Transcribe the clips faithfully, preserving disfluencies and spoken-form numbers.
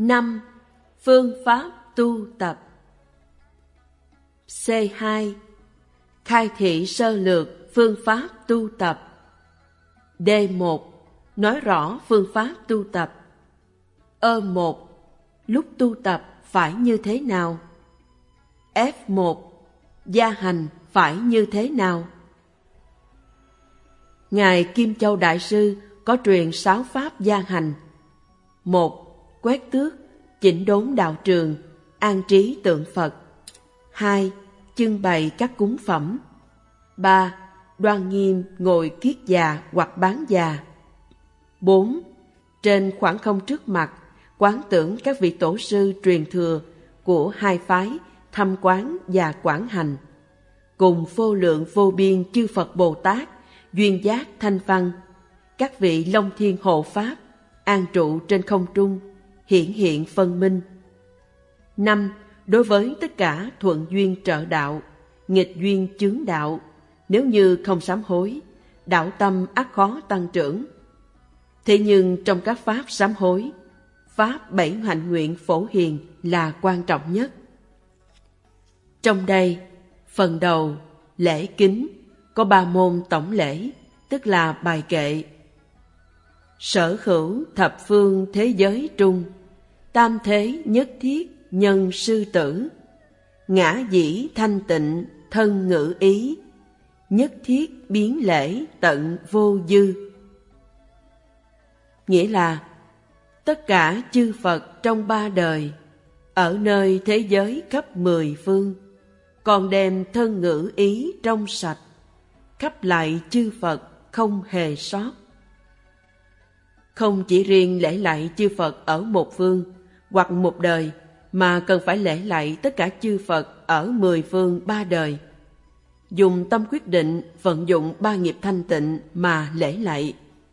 năm. Phương pháp tu tập. C hai. Khai thị sơ lược phương pháp tu tập. D một. Nói rõ phương pháp tu tập. E một. Lúc tu tập phải như thế nào? F một. Gia hành phải như thế nào? Ngài Kim Châu Đại Sư có truyền sáu pháp gia hành. Một. Quét tước, chỉnh đốn đạo trường, an trí tượng Phật. Hai. Trưng bày các cúng phẩm. Ba. Đoan nghiêm ngồi kiết già hoặc bán già. Bốn. Trên khoảng không trước mặt, quán tưởng các vị tổ sư truyền thừa của hai phái Thâm Quán và Quảng Hành, cùng vô lượng vô biên chư Phật Bồ Tát, duyên giác thanh văn, các vị Long Thiên hộ Pháp, an trụ trên không trung, hiển hiện phân minh. Năm. Đối với tất cả thuận duyên trợ đạo, nghịch duyên chướng đạo, nếu như không sám hối, đạo tâm ắt khó tăng trưởng. Thế nhưng trong các pháp sám hối, pháp bảy hạnh nguyện phổ hiền là quan trọng nhất. Trong đây, phần đầu, lễ kính, có ba môn tổng lễ, tức là bài kệ. Sở hữu thập phương thế giới trung, tam thế nhất thiết nhân sư tử, ngã dĩ thanh tịnh thân ngữ ý, nhất thiết biến lễ tận vô dư. Nghĩa là tất cả chư Phật trong ba đời, ở nơi thế giới khắp mười phương, còn đem thân ngữ ý trong sạch, khắp lại chư Phật không hề sót. Không chỉ riêng lễ lạy chư Phật ở một phương hoặc một đời, mà cần phải lễ lạy tất cả chư Phật ở mười phương ba đời. Dùng tâm quyết định vận dụng ba nghiệp thanh tịnh mà lễ lạy.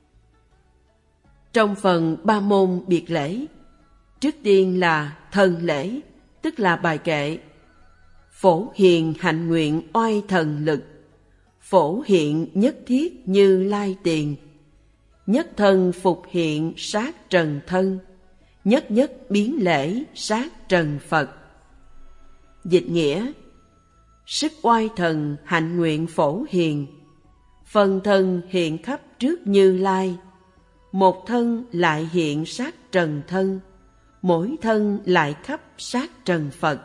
Trong phần ba môn biệt lễ, trước tiên là thần lễ, tức là bài kệ. Phổ hiền hạnh nguyện oai thần lực, phổ hiện nhất thiết như lai tiền, nhất thân phục hiện sát trần thân, nhất nhất biến lễ sát trần Phật. Dịch nghĩa: sức oai thần hạnh nguyện phổ hiền, phần thân hiện khắp trước Như Lai, một thân lại hiện sát trần thân, mỗi thân lại khắp sát trần Phật.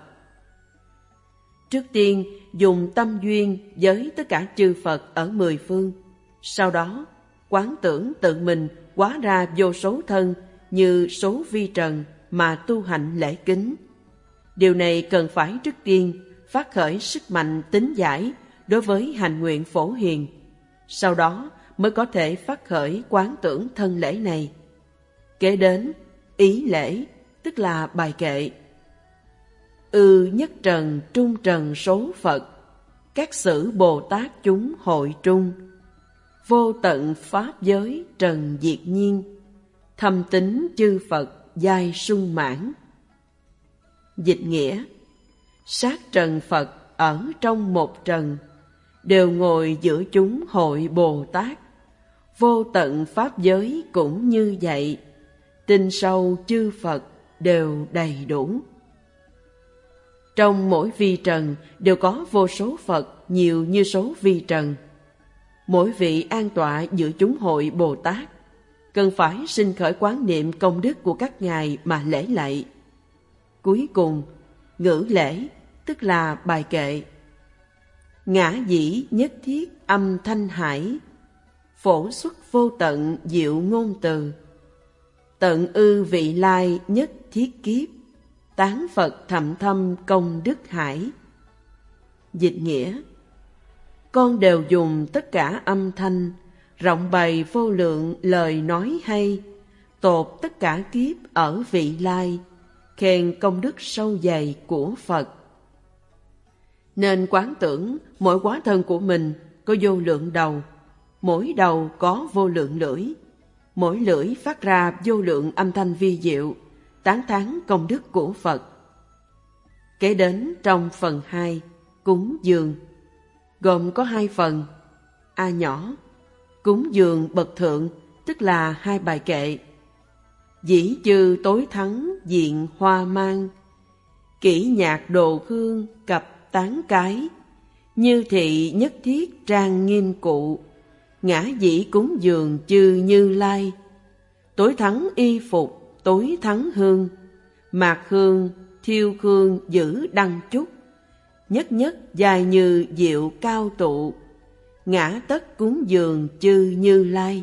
Trước tiên dùng tâm duyên với tất cả chư Phật ở mười phương, sau đó quán tưởng tự mình hóa ra vô số thân như số vi trần mà tu hành lễ kính. Điều này cần phải trước tiên phát khởi sức mạnh tín giải đối với hành nguyện phổ hiền, sau đó mới có thể phát khởi quán tưởng thân lễ này. Kế đến ý lễ, tức là bài kệ. Ư nhất trần trung trần số Phật, các sử Bồ Tát chúng hội trung, vô tận pháp giới trần diệt nhiên, thâm tín chư Phật giai sung mãn. Dịch nghĩa: sát trần Phật ở trong một trần, đều ngồi giữa chúng hội Bồ Tát, vô tận pháp giới cũng như vậy, tinh sâu chư Phật đều đầy đủ. Trong mỗi vi trần đều có vô số Phật nhiều như số vi trần. Mỗi vị an tọa giữa chúng hội Bồ Tát cần phải sinh khởi quán niệm công đức của các ngài mà lễ lạy. Cuối cùng, ngữ lễ, tức là bài kệ. Ngã dĩ nhất thiết âm thanh hải, phổ xuất vô tận diệu ngôn từ, tận ư vị lai nhất thiết kiếp, tán Phật thậm thâm công đức hải. Dịch nghĩa: con đều dùng tất cả âm thanh, rộng bày vô lượng lời nói hay, tột tất cả kiếp ở vị lai, khen công đức sâu dày của Phật. Nên quán tưởng mỗi hóa thân của mình có vô lượng đầu, mỗi đầu có vô lượng lưỡi, mỗi lưỡi phát ra vô lượng âm thanh vi diệu, tán thán công đức của Phật. Kế đến trong phần hai, cúng dường, gồm có hai phần. A nhỏ, cúng dường bậc thượng, tức là hai bài kệ. Dĩ chư tối thắng diện hoa mang, kỹ nhạc đồ hương cập tán cái, như thị nhất thiết trang nghiêm cụ, ngã dĩ cúng dường chư Như Lai. Tối thắng y phục tối thắng hương, mạc hương thiêu hương giữ đăng trúc, nhất nhất dài như diệu cao tụ, ngã tất cúng dường chư Như Lai.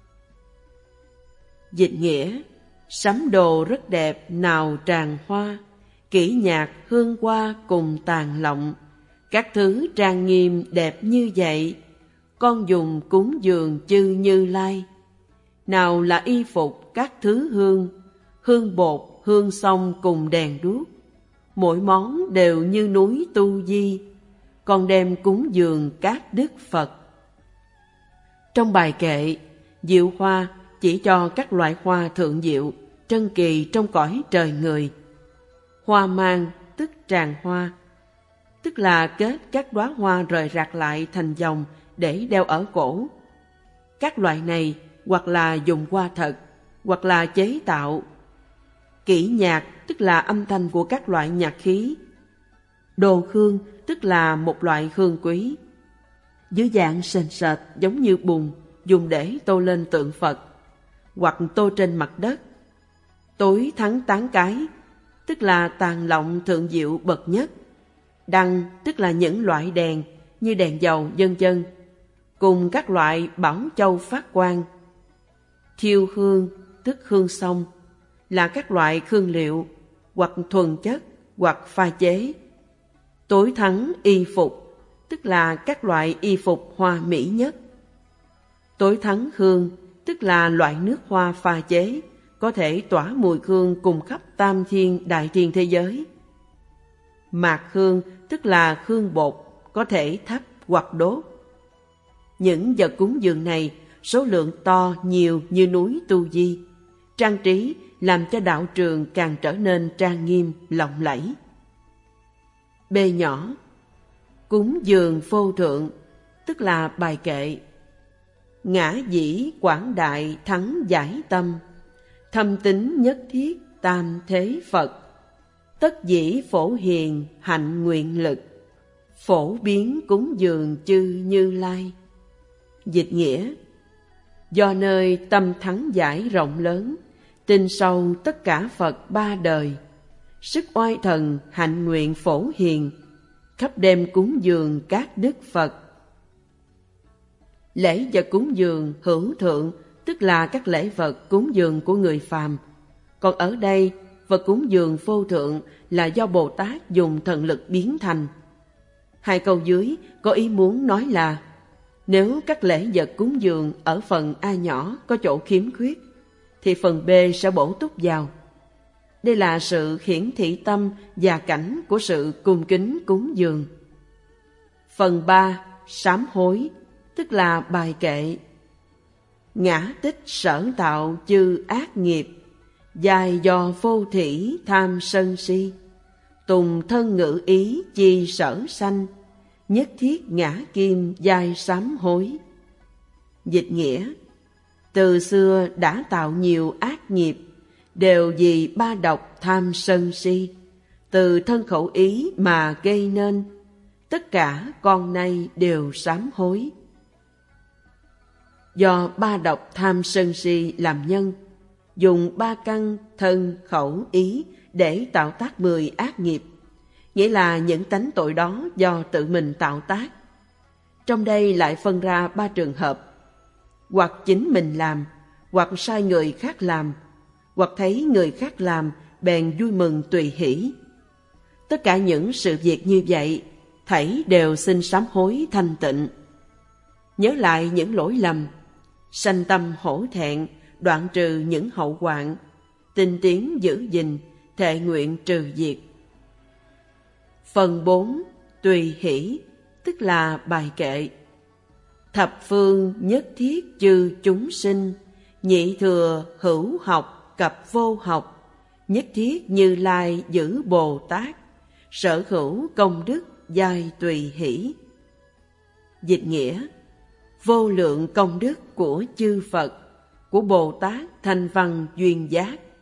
Dịch nghĩa: sắm đồ rất đẹp nào tràng hoa, kỹ nhạc hương hoa cùng tàn lộng, các thứ trang nghiêm đẹp như vậy, con dùng cúng dường chư Như Lai. Nào là y phục các thứ hương, hương bột, hương xông cùng đèn đuốc, mỗi món đều như núi Tu Di, con đem cúng dường các đức Phật. Trong bài kệ, diệu hoa chỉ cho các loại hoa thượng diệu, trân kỳ trong cõi trời người. Hoa mang tức tràng hoa, tức là kết các đóa hoa rời rạc lại thành vòng để đeo ở cổ. Các loại này hoặc là dùng hoa thật, hoặc là chế tạo. Kỹ nhạc tức là âm thanh của các loại nhạc khí. Đồ hương tức là một loại hương quý, dưới dạng sền sệt giống như bùn, dùng để tô lên tượng Phật, hoặc tô trên mặt đất. Tối thắng tán cái, tức là tàn lộng thượng diệu bậc nhất. Đăng tức là những loại đèn như đèn dầu vân vân, cùng các loại bảo châu phát quang. Thiêu hương tức hương xông, là các loại hương liệu, hoặc thuần chất, hoặc pha chế. Tối thắng y phục, tức là các loại y phục hoa mỹ nhất. Tối thắng hương, tức là loại nước hoa pha chế, có thể tỏa mùi hương cùng khắp tam thiên đại thiên thế giới. Mạc hương, tức là hương bột, có thể thắp hoặc đốt. Những vật cúng dường này số lượng to nhiều như núi Tu Di, trang trí làm cho đạo trường càng trở nên trang nghiêm lộng lẫy. B nhỏ, cúng dường phô thượng, tức là bài kệ. Ngã dĩ quảng đại thắng giải tâm, thâm tín nhất thiết tam thế Phật, tất dĩ phổ hiền hạnh nguyện lực, phổ biến cúng dường chư Như Lai. Dịch nghĩa: do nơi tâm thắng giải rộng lớn, tin sâu tất cả Phật ba đời, sức oai thần hạnh nguyện phổ hiền, khắp đêm cúng dường các đức Phật. Lễ vật cúng dường hữu thượng, tức là các lễ vật cúng dường của người phàm. Còn ở đây, vật cúng dường vô thượng là do Bồ Tát dùng thần lực biến thành. Hai câu dưới có ý muốn nói là, nếu các lễ vật cúng dường ở phần A nhỏ có chỗ khiếm khuyết, thì phần B sẽ bổ túc vào. Đây là sự hiển thị tâm và cảnh của sự cung kính cúng dường. Phần ba, sám hối, tức là bài kệ. Ngã tích sở tạo chư ác nghiệp, dài do vô thỉ tham sân si, tùng thân ngữ ý chi sở sanh, nhất thiết ngã kim dài sám hối. Dịch nghĩa: từ xưa đã tạo nhiều ác nghiệp, đều vì ba độc tham sân si, từ thân khẩu ý mà gây nên, tất cả con nay đều sám hối. Do ba độc tham sân si làm nhân, dùng ba căn thân khẩu ý để tạo tác mười ác nghiệp, nghĩa là những tánh tội đó do tự mình tạo tác. Trong đây lại phân ra ba trường hợp: hoặc chính mình làm, hoặc sai người khác làm, hoặc thấy người khác làm bèn vui mừng tùy hỷ. Tất cả những sự việc như vậy, thảy đều xin sám hối thanh tịnh. Nhớ lại những lỗi lầm, sanh tâm hổ thẹn, đoạn trừ những hậu hoạn, tinh tiến giữ gìn, thệ nguyện trừ diệt. Phần bốn, tùy hỷ, tức là bài kệ. Thập phương nhất thiết chư chúng sinh, nhị thừa hữu học cập vô học, nhất thiết Như Lai giữ Bồ Tát, sở hữu công đức giai tùy hỷ. Dịch nghĩa: vô lượng công đức của chư Phật, của Bồ Tát Thanh Văn Duyên Giác,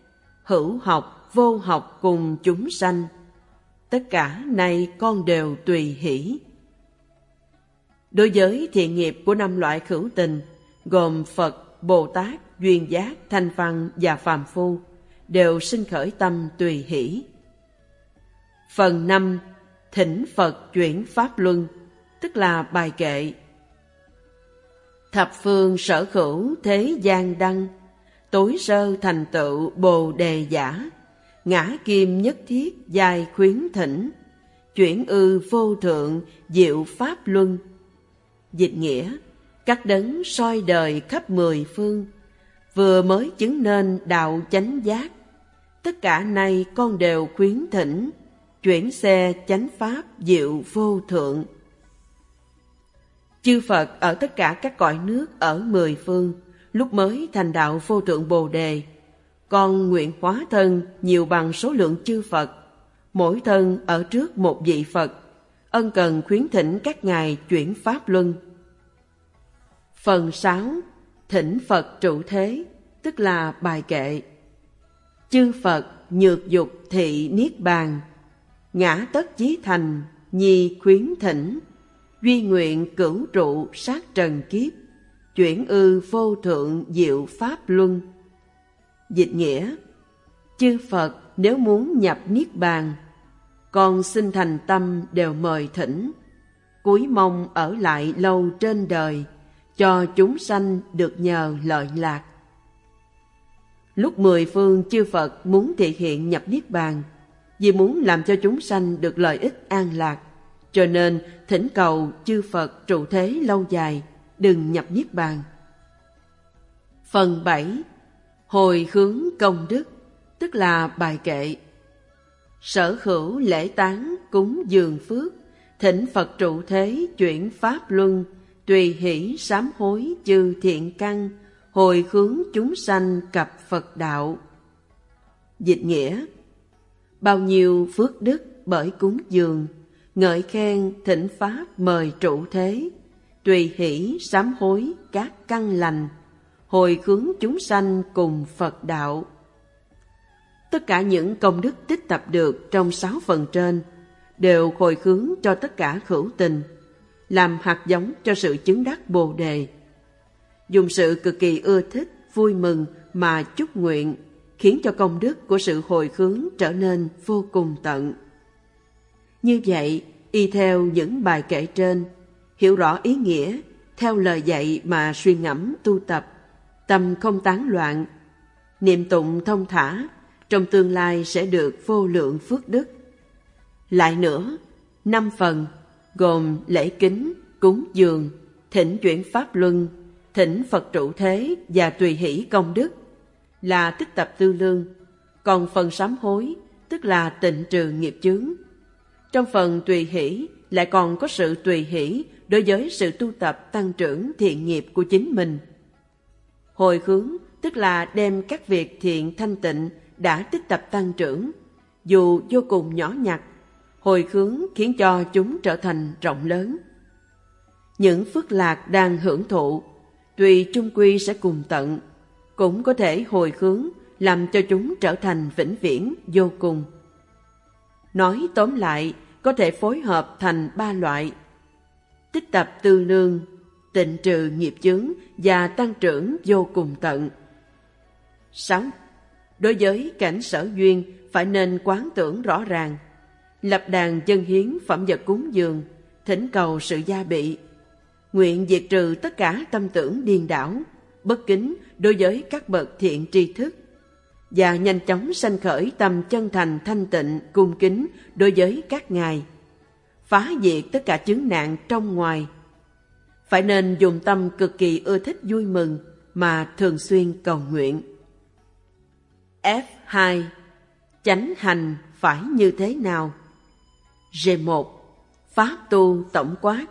hữu học, vô học cùng chúng sanh. Tất cả này con đều tùy hỷ. Đối với thiện nghiệp của năm loại hữu tình, gồm Phật, Bồ Tát, Duyên Giác, Thanh Văn và Phàm Phu, đều sinh khởi tâm tùy hỷ. Phần năm, thỉnh Phật chuyển Pháp Luân, tức là bài kệ. Thập phương sở hữu thế gian đăng, tối sơ thành tựu bồ đề giả, ngã kim nhất thiết giai khuyến thỉnh, chuyển ư vô thượng diệu Pháp Luân. Dịch nghĩa, các đấng soi đời khắp mười phương, vừa mới chứng nên đạo chánh giác, tất cả nay con đều khuyến thỉnh, chuyển xe chánh pháp diệu vô thượng. Chư Phật ở tất cả các cõi nước ở mười phương, lúc mới thành đạo vô thượng Bồ Đề, con nguyện hóa thân nhiều bằng số lượng chư Phật, mỗi thân ở trước một vị Phật, ân cần khuyến thỉnh các ngài chuyển Pháp Luân. Phần sáu, thỉnh Phật trụ thế, tức là bài kệ. Chư Phật nhược dục thị niết bàn, ngã tất chí thành nhi khuyến thỉnh, duy nguyện cửu trụ sát trần kiếp, chuyển ư vô thượng diệu Pháp Luân. Dịch nghĩa, chư Phật nếu muốn nhập niết bàn, con xin thành tâm đều mời thỉnh, cúi mong ở lại lâu trên đời, cho chúng sanh được nhờ lợi lạc. Lúc mười phương chư Phật muốn thị hiện nhập niết bàn, vì muốn làm cho chúng sanh được lợi ích an lạc, cho nên thỉnh cầu chư Phật trụ thế lâu dài, đừng nhập niết bàn. Phần bảy, hồi hướng công đức, tức là bài kệ. Sở hữu lễ tán cúng dường phước, thỉnh Phật trụ thế chuyển Pháp Luân, tùy hỷ sám hối chư thiện căn, hồi hướng chúng sanh cập Phật đạo. Dịch nghĩa, bao nhiêu phước đức bởi cúng dường, ngợi khen thỉnh Pháp mời trụ thế, tùy hỷ sám hối các căn lành, hồi hướng chúng sanh cùng Phật đạo. Tất cả những công đức tích tập được trong sáu phần trên đều hồi hướng cho tất cả hữu tình, làm hạt giống cho sự chứng đắc Bồ Đề. Dùng sự cực kỳ ưa thích, vui mừng mà chúc nguyện, khiến cho công đức của sự hồi hướng trở nên vô cùng tận. Như vậy, y theo những bài kệ trên, hiểu rõ ý nghĩa, theo lời dạy mà suy ngẫm tu tập, tâm không tán loạn, niệm tụng thông thả, trong tương lai sẽ được vô lượng phước đức. Lại nữa, năm phần gồm lễ kính, cúng dường, thỉnh chuyển Pháp Luân, thỉnh Phật trụ thế và tùy hỷ công đức là tích tập tư lương. Còn phần sám hối, tức là tịnh trừ nghiệp chướng. Trong phần tùy hỷ lại còn có sự tùy hỷ đối với sự tu tập tăng trưởng thiện nghiệp của chính mình. Hồi hướng, tức là đem các việc thiện thanh tịnh đã tích tập tăng trưởng, dù vô cùng nhỏ nhặt, hồi hướng khiến cho chúng trở thành rộng lớn. Những phước lạc đang hưởng thụ, tuy chung quy sẽ cùng tận, cũng có thể hồi hướng làm cho chúng trở thành vĩnh viễn vô cùng. Nói tóm lại, có thể phối hợp thành ba loại: tích tập tư lương, tịnh trừ nghiệp chướng và tăng trưởng vô cùng tận. Sáu. Đối với cảnh sở duyên phải nên quán tưởng rõ ràng, lập đàn dâng hiến phẩm vật cúng dường, thỉnh cầu sự gia bị, nguyện diệt trừ tất cả tâm tưởng điên đảo, bất kính đối với các bậc thiện tri thức, và nhanh chóng sanh khởi tâm chân thành thanh tịnh cung kính đối với các ngài, phá diệt tất cả chướng nạn trong ngoài. Phải nên dùng tâm cực kỳ ưa thích vui mừng mà thường xuyên cầu nguyện. F hai. Chánh hành phải như thế nào? G một. Pháp tu tổng quát.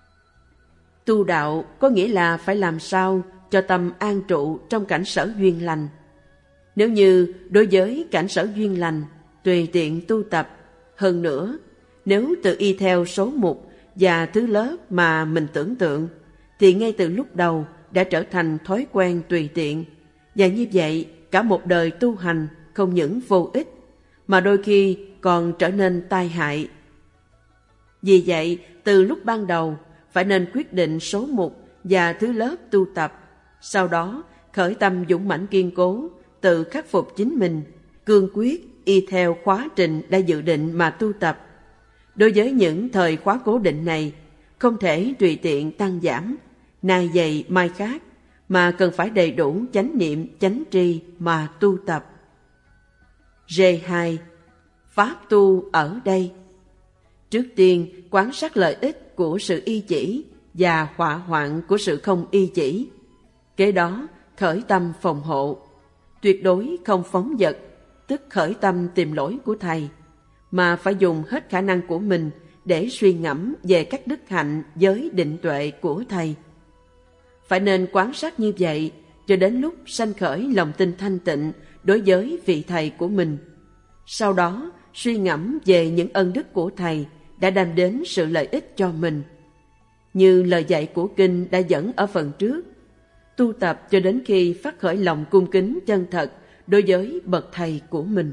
Tu đạo có nghĩa là phải làm sao cho tâm an trụ trong cảnh sở duyên lành. Nếu như đối với cảnh sở duyên lành tùy tiện tu tập, hơn nữa nếu tự y theo số mục và thứ lớp mà mình tưởng tượng, thì ngay từ lúc đầu đã trở thành thói quen tùy tiện, và như vậy cả một đời tu hành không những vô ích, mà đôi khi còn trở nên tai hại. Vì vậy, từ lúc ban đầu, phải nên quyết định số mục và thứ lớp tu tập, sau đó khởi tâm dũng mãnh kiên cố, tự khắc phục chính mình, cương quyết y theo khóa trình đã dự định mà tu tập. Đối với những thời khóa cố định này, không thể tùy tiện tăng giảm, nay dày mai khác, mà cần phải đầy đủ chánh niệm chánh tri mà tu tập. R hai. Pháp tu ở đây. Trước tiên, quan sát lợi ích của sự y chỉ và họa hoạn của sự không y chỉ. Kế đó, khởi tâm phòng hộ. Tuyệt đối không phóng dật, tức khởi tâm tìm lỗi của thầy, mà phải dùng hết khả năng của mình để suy ngẫm về các đức hạnh giới định tuệ của thầy. Phải nên quan sát như vậy cho đến lúc sanh khởi lòng tin thanh tịnh đối với vị thầy của mình. Sau đó, suy ngẫm về những ân đức của thầy đã đem đến sự lợi ích cho mình. Như lời dạy của kinh đã dẫn ở phần trước, tu tập cho đến khi phát khởi lòng cung kính chân thật đối với bậc thầy của mình.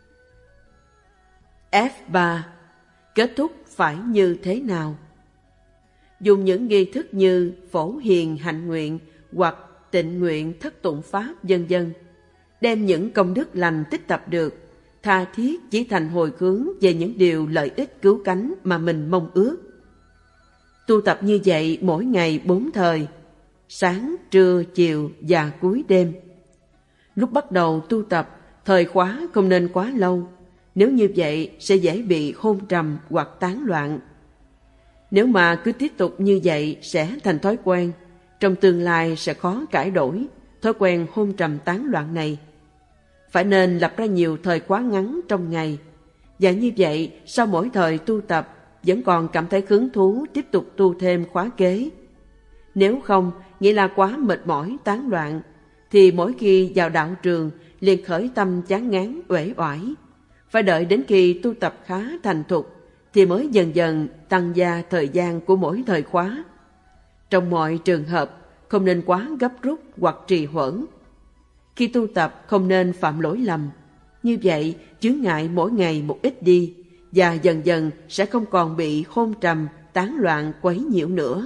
F ba. Kết thúc phải như thế nào? Dùng những nghi thức như phổ hiền hạnh nguyện hoặc tịnh nguyện thất tụng pháp vân vân, đem những công đức lành tích tập được, tha thiết chỉ thành hồi hướng về những điều lợi ích cứu cánh mà mình mong ước. Tu tập như vậy mỗi ngày bốn thời, sáng, trưa, chiều và cuối đêm. Lúc bắt đầu tu tập, thời khóa không nên quá lâu, nếu như vậy sẽ dễ bị hôn trầm hoặc tán loạn. Nếu mà cứ tiếp tục như vậy sẽ thành thói quen, trong tương lai sẽ khó cải đổi thói quen hôn trầm tán loạn này. Phải nên lập ra nhiều thời khóa ngắn trong ngày, và như vậy sau mỗi thời tu tập vẫn còn cảm thấy hứng thú tiếp tục tu thêm khóa kế. Nếu không, nghĩa là quá mệt mỏi tán loạn, thì mỗi khi vào đạo trường liền khởi tâm chán ngán uể oải. Phải đợi đến khi tu tập khá thành thục thì mới dần dần tăng gia thời gian của mỗi thời khóa. Trong mọi trường hợp, không nên quá gấp rút hoặc trì hoãn. Khi tu tập không nên phạm lỗi lầm. Như vậy, chướng ngại mỗi ngày một ít đi, và dần dần sẽ không còn bị hôn trầm, tán loạn quấy nhiễu nữa.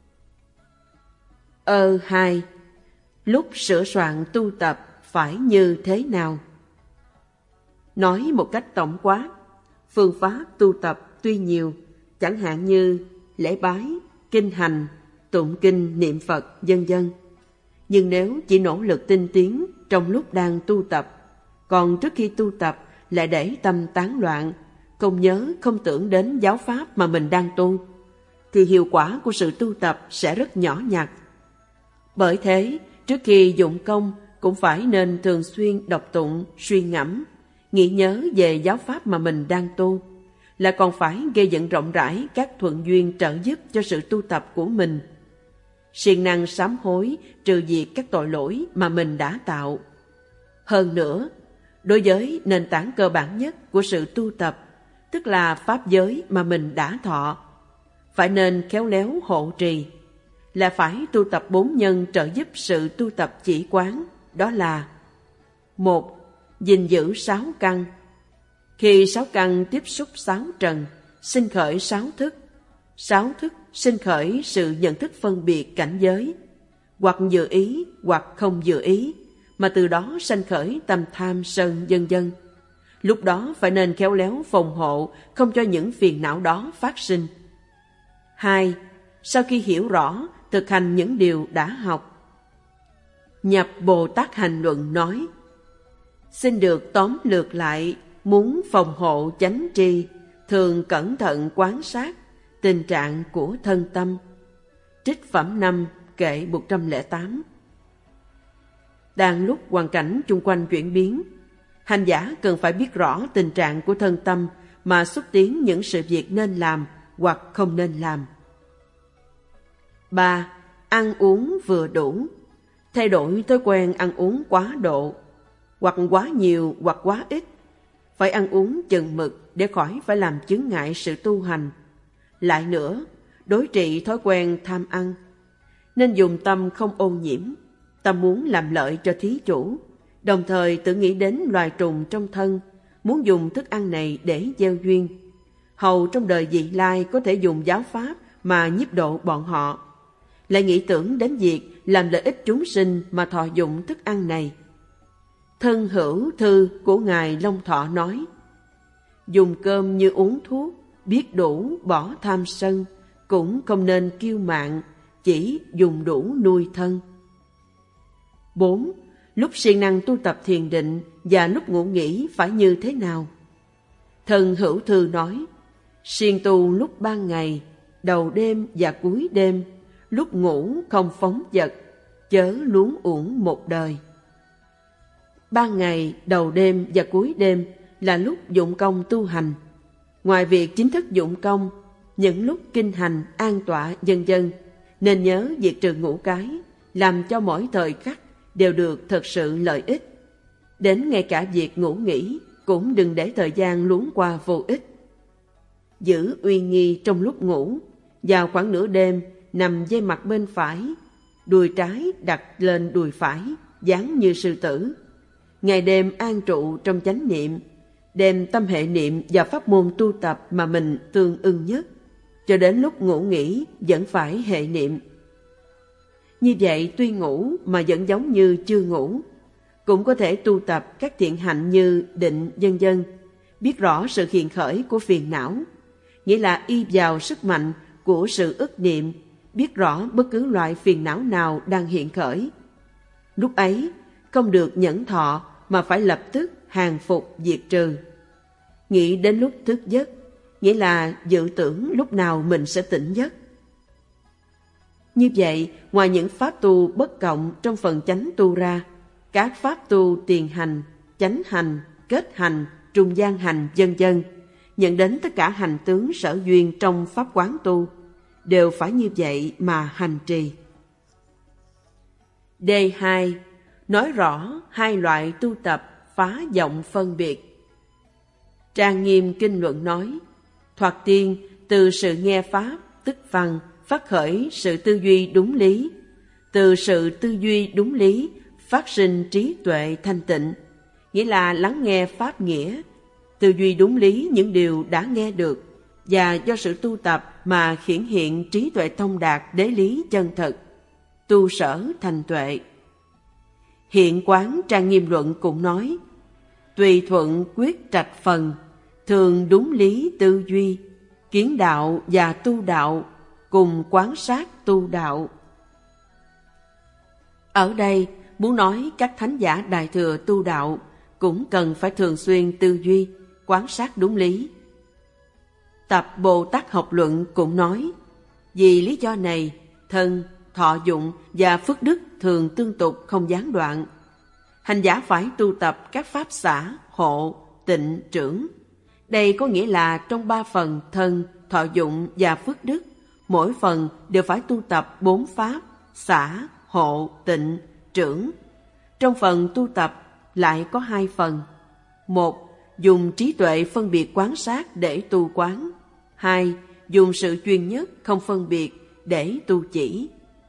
Ơ hai. Lúc sửa soạn tu tập phải như thế nào? Nói một cách tổng quát, phương pháp tu tập tuy nhiều, chẳng hạn như lễ bái, kinh hành, tụng kinh, niệm Phật, vân vân. Nhưng nếu chỉ nỗ lực tinh tiến trong lúc đang tu tập, còn trước khi tu tập lại để tâm tán loạn, không nhớ, không tưởng đến giáo pháp mà mình đang tu, thì hiệu quả của sự tu tập sẽ rất nhỏ nhặt. Bởi thế, trước khi dụng công cũng phải nên thường xuyên đọc tụng, suy ngẫm, nghĩ nhớ về giáo pháp mà mình đang tu, là còn phải gây dựng rộng rãi các thuận duyên trợ giúp cho sự tu tập của mình, siêng năng sám hối trừ diệt các tội lỗi mà mình đã tạo. Hơn nữa, đối với nền tảng cơ bản nhất của sự tu tập, tức là pháp giới mà mình đã thọ, phải nên khéo léo hộ trì, là phải tu tập bốn nhân trợ giúp sự tu tập chỉ quán, đó là: một. Gìn giữ sáu căn. Khi sáu căn tiếp xúc sáu trần, sinh khởi sáu thức. Sáu thức sinh khởi sự nhận thức phân biệt cảnh giới, hoặc dự ý hoặc không dự ý, mà từ đó sanh khởi tâm tham sân vân vân. Lúc đó phải nên khéo léo phòng hộ, không cho những phiền não đó phát sinh. Hai. Sau khi hiểu rõ, thực hành những điều đã học. Nhập Bồ Tát Hành Luận nói: xin được tóm lược lại, muốn phòng hộ chánh tri, thường cẩn thận quan sát tình trạng của thân tâm. Trích phẩm năm, kệ một trăm lẻ tám. Đang lúc hoàn cảnh chung quanh chuyển biến, hành giả cần phải biết rõ tình trạng của thân tâm mà xúc tiến những sự việc nên làm hoặc không nên làm. Ba. Ăn uống vừa đủ. Thay đổi thói quen ăn uống quá độ, hoặc quá nhiều hoặc quá ít. Phải ăn uống chừng mực để khỏi phải làm chướng ngại sự tu hành. Lại nữa, đối trị thói quen tham ăn, nên dùng tâm không ô nhiễm, tâm muốn làm lợi cho thí chủ, Đồng thời tự nghĩ đến loài trùng trong thân, muốn dùng thức ăn này để gieo duyên. Hầu trong đời vị lai có thể dùng giáo pháp mà nhiếp độ bọn họ. Lại nghĩ tưởng đến việc làm lợi ích chúng sinh mà thọ dụng thức ăn này. Thân hữu thư của Ngài Long Thọ nói, dùng cơm như uống thuốc, biết đủ bỏ tham sân, cũng không nên kiêu mạn, chỉ dùng đủ nuôi thân. Bốn. Lúc siêng năng tu tập thiền định và lúc ngủ nghỉ phải như thế nào? Thân hữu thư nói, siêng tu lúc ban ngày, đầu đêm và cuối đêm, lúc ngủ không phóng dật, chớ luống uổng một đời. Ban ngày, đầu đêm và cuối đêm là lúc dụng công tu hành. Ngoài việc chính thức dụng công, những lúc kinh hành, an tọa, vân vân, nên nhớ việc trừ ngũ cái, làm cho mỗi thời khắc đều được thật sự lợi ích. Đến ngay cả việc ngủ nghỉ cũng đừng để thời gian luống qua vô ích. Giữ uy nghi trong lúc ngủ, vào khoảng nửa đêm nằm dây mặt bên phải, đùi trái đặt lên đùi phải, dáng như sư tử. Ngày đêm an trụ trong chánh niệm, đem tâm hệ niệm và pháp môn tu tập mà mình tương ưng nhất, cho đến lúc ngủ nghỉ vẫn phải hệ niệm. Như vậy tuy ngủ mà vẫn giống như chưa ngủ, cũng có thể tu tập các thiện hạnh như định vân vân, biết rõ sự hiện khởi của phiền não, nghĩa là y vào sức mạnh của sự ức niệm, biết rõ bất cứ loại phiền não nào đang hiện khởi. Lúc ấy không được nhẫn thọ mà phải lập tức hàng phục diệt trừ. Nghĩ đến lúc thức giấc, nghĩa là dự tưởng lúc nào mình sẽ tỉnh giấc. Như vậy, ngoài những pháp tu bất cộng trong phần chánh tu ra, các pháp tu tiền hành, chánh hành, kết hành, trung gian hành, vân vân, nhận đến tất cả hành tướng sở duyên trong pháp quán tu, đều phải như vậy mà hành trì. D hai. Nói rõ hai loại tu tập phá vọng phân biệt. Trang Nghiêm Kinh Luận nói, thoạt tiên từ sự nghe pháp, tức văn, phát khởi sự tư duy đúng lý. Từ sự tư duy đúng lý, phát sinh trí tuệ thanh tịnh, nghĩa là lắng nghe pháp nghĩa, tư duy đúng lý những điều đã nghe được, và do sự tu tập mà hiển hiện trí tuệ thông đạt đế lý chân thật, tu sở thành tuệ. Hiện quán Trang Nghiêm Luận cũng nói, tùy thuận quyết trạch phần, thường đúng lý tư duy, kiến đạo và tu đạo, cùng quán sát tu đạo. Ở đây muốn nói các thánh giả đại thừa tu đạo cũng cần phải thường xuyên tư duy, quán sát đúng lý. Tập Bồ Tát Học Luận cũng nói, vì lý do này, thân, thọ dụng và phước đức thường tương tục không gián đoạn. Hành giả phải tu tập các pháp xả, hộ, tịnh, trưởng. Đây có nghĩa là trong ba phần thân, thọ dụng và phước đức, mỗi phần đều phải tu tập bốn pháp, xả, hộ, tịnh, trưởng. Trong phần tu tập lại có hai phần. Một, dùng trí tuệ phân biệt quán sát để tu quán. Hai, dùng sự chuyên nhất không phân biệt để tu chỉ.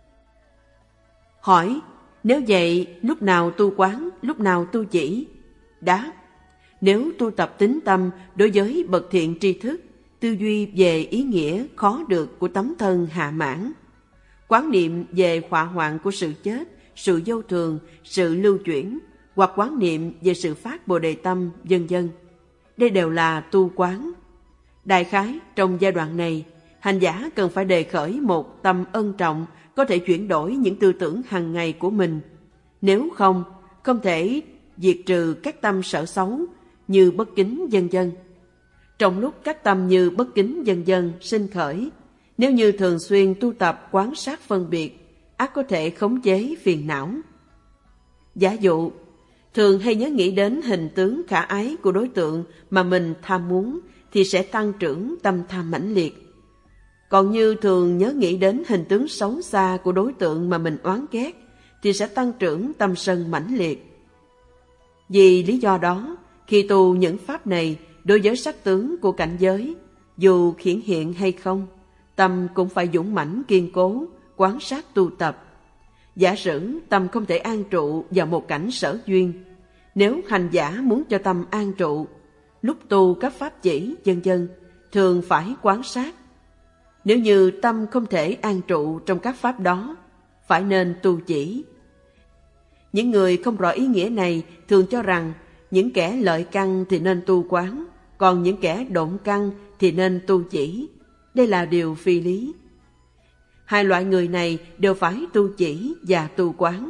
Hỏi, nếu vậy lúc nào tu quán, lúc nào tu chỉ? Đáp, nếu tu tập tín tâm đối với bậc thiện tri thức, tư duy về ý nghĩa khó được của tấm thân hạ mãn, quán niệm về họa hoạn của sự chết, sự vô thường, sự lưu chuyển, hoặc quán niệm về sự phát bồ đề tâm, vân vân. Đây đều là tu quán. Đại khái, trong giai đoạn này, hành giả cần phải đề khởi một tâm ân trọng, có thể chuyển đổi những tư tưởng hàng ngày của mình. Nếu không, không thể diệt trừ các tâm sở xấu như bất kính, vân vân. Trong lúc các tâm như bất kính, vân vân sinh khởi, nếu như thường xuyên tu tập quán sát phân biệt, ắt có thể khống chế phiền não. Giả dụ, thường hay nhớ nghĩ đến hình tướng khả ái của đối tượng mà mình tham muốn, thì sẽ tăng trưởng tâm tham mãnh liệt. Còn như thường nhớ nghĩ đến hình tướng xấu xa của đối tượng mà mình oán ghét, thì sẽ tăng trưởng tâm sân mãnh liệt. Vì lý do đó, khi tu những pháp này đối với sắc tướng của cảnh giới, dù hiển hiện hay không, tâm cũng phải dũng mãnh kiên cố, quán sát tu tập. Giả sử tâm không thể an trụ vào một cảnh sở duyên, Nếu hành giả muốn cho tâm an trụ, lúc tu các pháp chỉ, vân vân, thường phải quán sát. Nếu như tâm không thể an trụ trong các pháp đó, phải nên tu chỉ. Những người không rõ ý nghĩa này thường cho rằng những kẻ lợi căn thì nên tu quán, còn những kẻ độn căn thì nên tu chỉ. Đây là điều phi lý. Hai loại người này đều phải tu chỉ và tu quán.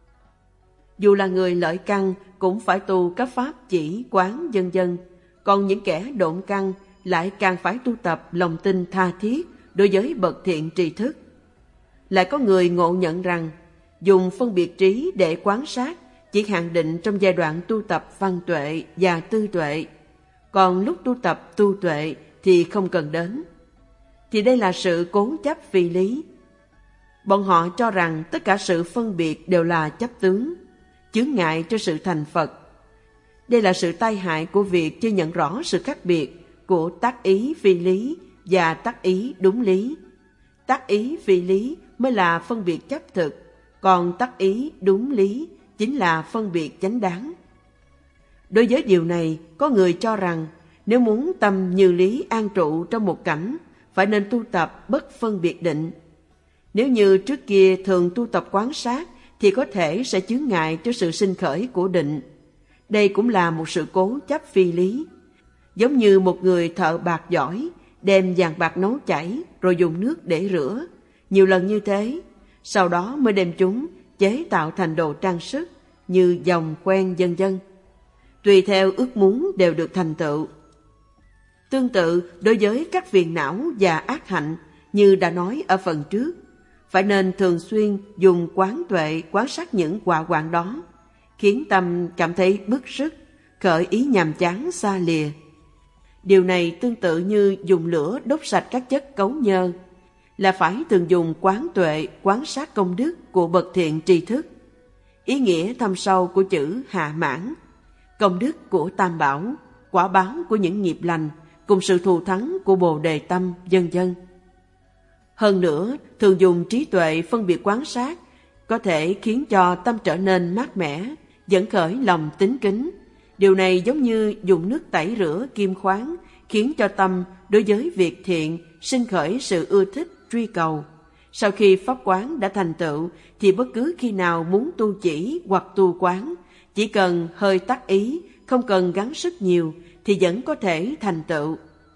Dù là người lợi căn cũng phải tu các pháp chỉ, quán, vân vân, còn những kẻ độn căn lại càng phải tu tập lòng tin tha thiết đối với bậc thiện tri thức. Lại có người ngộ nhận rằng dùng phân biệt trí để quan sát chỉ hạn định trong giai đoạn tu tập văn tuệ và tư tuệ, còn lúc tu tập tu tuệ thì không cần đến. Thì đây là sự cố chấp phi lý. Bọn họ cho rằng tất cả sự phân biệt đều là chấp tướng, chướng ngại cho sự thành Phật. Đây là sự tai hại của việc chưa nhận rõ sự khác biệt của tác ý phi lý và tác ý đúng lý. Tác ý phi lý mới là phân biệt chấp thực, còn tác ý đúng lý chính là phân biệt chánh đáng. Đối với điều này, có người cho rằng nếu muốn tâm như lý an trụ trong một cảnh, phải nên tu tập bất phân biệt định. Nếu như trước kia thường tu tập quán sát, thì có thể sẽ chướng ngại cho sự sinh khởi của định. Đây cũng là một sự cố chấp phi lý. Giống như một người thợ bạc giỏi, đem vàng bạc nấu chảy rồi dùng nước để rửa. Nhiều lần như thế, sau đó mới đem chúng chế tạo thành đồ trang sức như vòng, khoen, vân vân. Tùy theo ước muốn đều được thành tựu. Tương tự đối với các phiền não và ác hạnh, như đã nói ở phần trước, phải nên thường xuyên dùng quán tuệ quan sát những quả quạng đó, khiến tâm cảm thấy bức rứt, khởi ý nhàm chán xa lìa. Điều này tương tự như dùng lửa đốt sạch các chất cấu nhơ, là phải thường dùng quán tuệ quán sát công đức của bậc thiện tri thức. Ý nghĩa thâm sâu của chữ hạ mãn, công đức của tam bảo, quả báo của những nghiệp lành, cùng sự thù thắng của bồ đề tâm, vân vân. Hơn nữa, thường dùng trí tuệ phân biệt quán sát, có thể khiến cho tâm trở nên mát mẻ, dẫn khởi lòng tín kính. Điều này giống như dùng nước tẩy rửa kim khoáng, khiến cho tâm đối với việc thiện sinh khởi sự ưa thích, truy cầu. Sau khi pháp quán đã thành tựu, thì bất cứ khi nào muốn tu chỉ hoặc tu quán, chỉ cần hơi tác ý, không cần gắng sức nhiều, thì vẫn có thể thành tựu.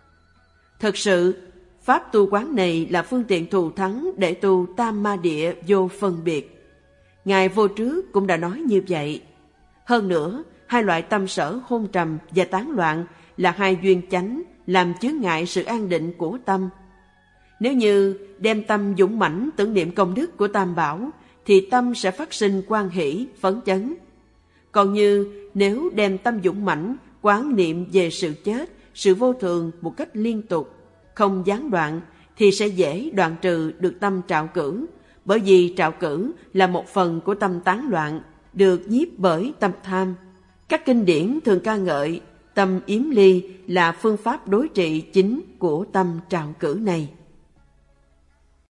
Thật sự, pháp tu quán này là phương tiện thù thắng để tu tam ma địa vô phân biệt. Ngài Vô Trước cũng đã nói như vậy. Hơn nữa, hai loại tâm sở hôn trầm và tán loạn là hai duyên chánh làm chướng ngại sự an định của tâm. Nếu như đem tâm dũng mãnh tưởng niệm công đức của Tam Bảo, thì tâm sẽ phát sinh hoan hỷ, phấn chấn. Còn như nếu đem tâm dũng mãnh quán niệm về sự chết, sự vô thường một cách liên tục, không gián đoạn, thì sẽ dễ đoạn trừ được tâm trạo cử, bởi vì trạo cử là một phần của tâm tán loạn, được nhiếp bởi tâm tham. Các kinh điển thường ca ngợi tâm yếm ly là phương pháp đối trị chính của tâm trạo cử này.